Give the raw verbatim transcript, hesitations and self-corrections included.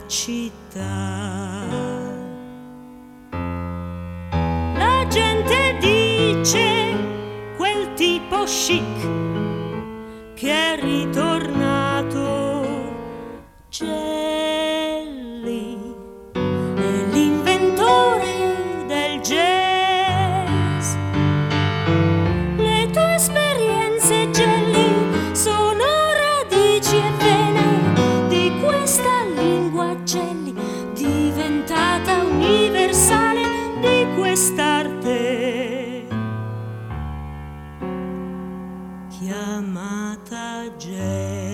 città. La gente dice quel tipo chic che è ritornato, Gelli è l'inventore del jazz. Le tue esperienze, Gelli, sono radici e vene di questa lingua, Gelli, diventata universale, di quest'arte chiamata jazz.